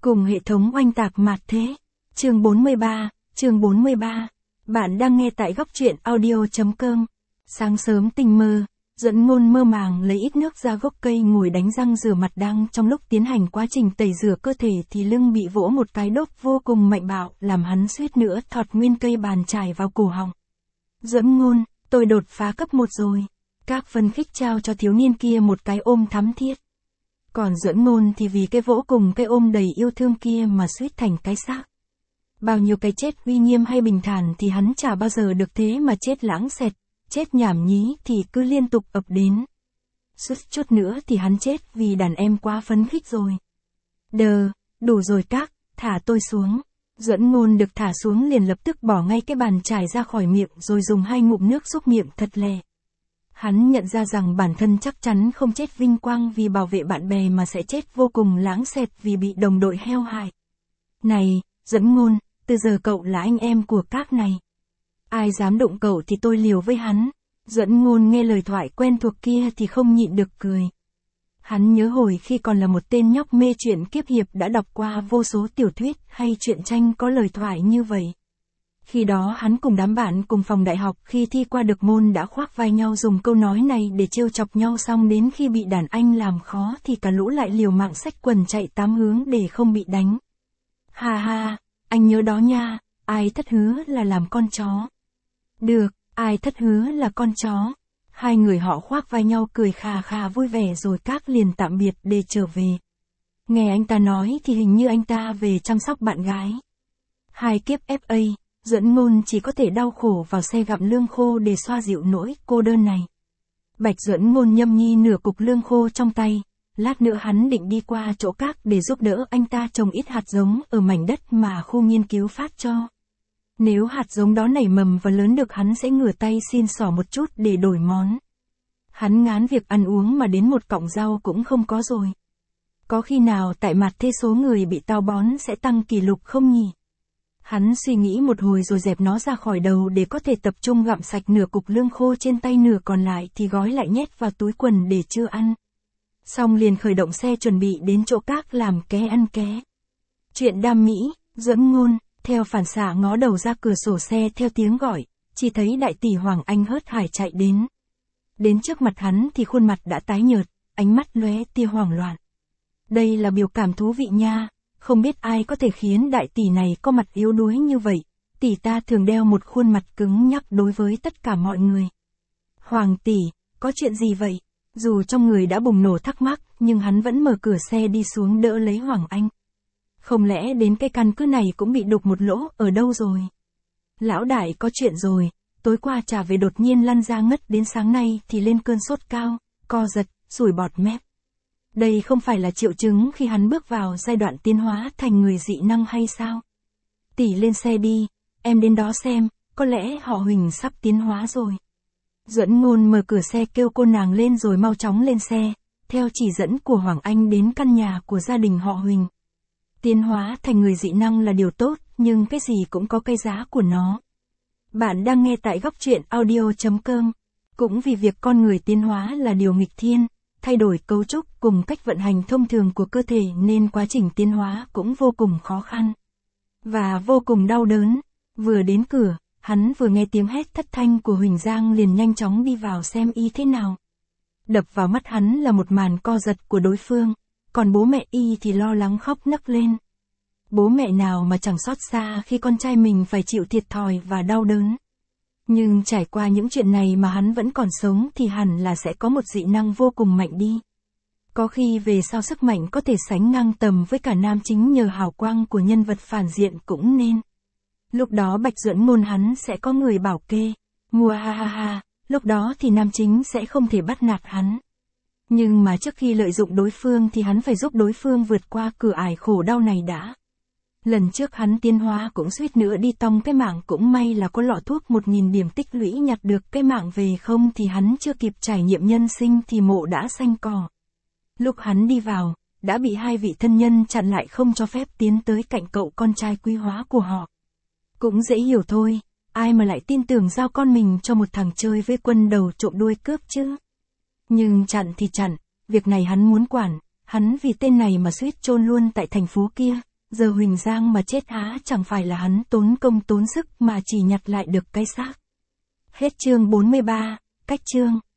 Cùng hệ thống oanh tạc mạt thế. Chương 43. Bạn đang nghe tại góc truyện audio.com. Sáng sớm tinh mơ, Duẫn Ngôn mơ màng lấy ít nước ra gốc cây ngồi đánh răng rửa mặt. Đang trong lúc tiến hành quá trình tẩy rửa cơ thể thì lưng bị vỗ một cái đốt vô cùng mạnh bạo, làm hắn suýt nữa thọt nguyên cây bàn chải vào cổ họng. Duẫn Ngôn, tôi đột phá cấp 1 rồi. Các phân khích trao cho thiếu niên kia một cái ôm thắm thiết. Còn Duẫn Ngôn thì vì cái vỗ cùng cái ôm đầy yêu thương kia mà suýt thành cái xác. Bao nhiêu cái chết uy nghiêm hay bình thản thì hắn chả bao giờ được thế mà chết lãng xẹt, chết nhảm nhí thì cứ liên tục ập đến. Suýt chút nữa thì hắn chết vì đàn em quá phấn khích rồi. Đủ rồi các, thả tôi xuống. Duẫn Ngôn được thả xuống liền lập tức bỏ ngay cái bàn chải ra khỏi miệng rồi dùng 2 ngụm nước xúc miệng thật lè. Hắn nhận ra rằng bản thân chắc chắn không chết vinh quang vì bảo vệ bạn bè mà sẽ chết vô cùng lãng xẹt vì bị đồng đội heo hại. Này, Duẫn Ngôn, từ giờ cậu là anh em của các này. Ai dám đụng cậu thì tôi liều với hắn. Duẫn Ngôn nghe lời thoại quen thuộc kia thì không nhịn được cười. Hắn nhớ hồi khi còn là một tên nhóc mê truyện kiếm hiệp đã đọc qua vô số tiểu thuyết hay truyện tranh có lời thoại như vậy. Khi đó hắn cùng đám bạn cùng phòng đại học khi thi qua được môn đã khoác vai nhau dùng câu nói này để trêu chọc nhau, xong đến khi bị đàn anh làm khó thì cả lũ lại liều mạng xách quần chạy 8 hướng để không bị đánh. Ha ha, anh nhớ đó nha, ai thất hứa là làm con chó. Được, ai thất hứa là con chó. Hai người họ khoác vai nhau cười khà khà vui vẻ rồi các liền tạm biệt để trở về. Nghe anh ta nói thì hình như anh ta về chăm sóc bạn gái. 2 kiếp FA. Duẫn Ngôn chỉ có thể đau khổ vào xe gặm lương khô để xoa dịu nỗi cô đơn này. Bạch Duẫn Ngôn nhâm nhi nửa cục lương khô trong tay, lát nữa hắn định đi qua chỗ các để giúp đỡ anh ta trồng ít hạt giống ở mảnh đất mà khu nghiên cứu phát cho. Nếu hạt giống đó nảy mầm và lớn được hắn sẽ ngửa tay xin xỏ một chút để đổi món. Hắn ngán việc ăn uống mà đến một cọng rau cũng không có rồi. Có khi nào tại mặt thế số người bị táo bón sẽ tăng kỷ lục không nhỉ? Hắn suy nghĩ một hồi rồi dẹp nó ra khỏi đầu để có thể tập trung gặm sạch nửa cục lương khô trên tay, nửa còn lại thì gói lại nhét vào túi quần để trưa ăn. Xong liền khởi động xe chuẩn bị đến chỗ các làm ké ăn ké. Chuyện đam mỹ, Duẫn Ngôn, theo phản xạ ngó đầu ra cửa sổ xe theo tiếng gọi, chỉ thấy đại tỷ Hoàng Anh hớt hải chạy đến. Đến trước mặt hắn thì khuôn mặt đã tái nhợt, ánh mắt lóe tia hoảng loạn. Đây là biểu cảm thú vị nha. Không biết ai có thể khiến đại tỷ này có mặt yếu đuối như vậy, tỷ ta thường đeo một khuôn mặt cứng nhắc đối với tất cả mọi người. Hoàng tỷ, có chuyện gì vậy? Dù trong người đã bùng nổ thắc mắc, nhưng hắn vẫn mở cửa xe đi xuống đỡ lấy Hoàng Anh. Không lẽ đến cái căn cứ này cũng bị đục một lỗ ở đâu rồi? Lão đại có chuyện rồi, tối qua trả về đột nhiên lăn ra ngất, đến sáng nay thì lên cơn sốt cao, co giật, sủi bọt mép. Đây không phải là triệu chứng khi hắn bước vào giai đoạn tiến hóa thành người dị năng hay sao? Tỷ lên xe đi, em đến đó xem, có lẽ họ Huỳnh sắp tiến hóa rồi. Duẫn Ngôn mở cửa xe kêu cô nàng lên rồi mau chóng lên xe, theo chỉ dẫn của Hoàng Anh đến căn nhà của gia đình họ Huỳnh. Tiến hóa thành người dị năng là điều tốt, nhưng cái gì cũng có cái giá của nó. Bạn đang nghe tại góc truyện audio.com. Cũng vì việc con người tiến hóa là điều nghịch thiên, thay đổi cấu trúc cùng cách vận hành thông thường của cơ thể nên quá trình tiến hóa cũng vô cùng khó khăn. Và vô cùng đau đớn. Vừa đến cửa, hắn vừa nghe tiếng hét thất thanh của Huỳnh Giang liền nhanh chóng đi vào xem y thế nào. Đập vào mắt hắn là một màn co giật của đối phương, còn bố mẹ y thì lo lắng khóc nấc lên. Bố mẹ nào mà chẳng xót xa khi con trai mình phải chịu thiệt thòi và đau đớn. Nhưng trải qua những chuyện này mà hắn vẫn còn sống thì hẳn là sẽ có một dị năng vô cùng mạnh đi. Có khi về sau sức mạnh có thể sánh ngang tầm với cả nam chính nhờ hào quang của nhân vật phản diện cũng nên. Lúc đó Bạch Duẫn Ngôn hắn sẽ có người bảo kê. Mùa ha ha ha, lúc đó thì nam chính sẽ không thể bắt nạt hắn. Nhưng mà trước khi lợi dụng đối phương thì hắn phải giúp đối phương vượt qua cửa ải khổ đau này đã. Lần trước hắn tiến hóa cũng suýt nữa đi tong cái mạng, cũng may là có lọ thuốc 1000 điểm tích lũy nhặt được cái mạng về, không thì hắn chưa kịp trải nghiệm nhân sinh thì mộ đã xanh cỏ. Lúc hắn đi vào, đã bị 2 vị thân nhân chặn lại không cho phép tiến tới cạnh cậu con trai quý hóa của họ. Cũng dễ hiểu thôi, ai mà lại tin tưởng giao con mình cho một thằng chơi với quân đầu trộm đuôi cướp chứ. Nhưng chặn thì chặn, việc này hắn muốn quản, hắn vì tên này mà suýt chôn luôn tại thành phố kia. giờ Huỳnh Giang mà chết há chẳng phải là hắn tốn công tốn sức mà chỉ nhặt lại được cái xác. Hết chương 43, cách chương.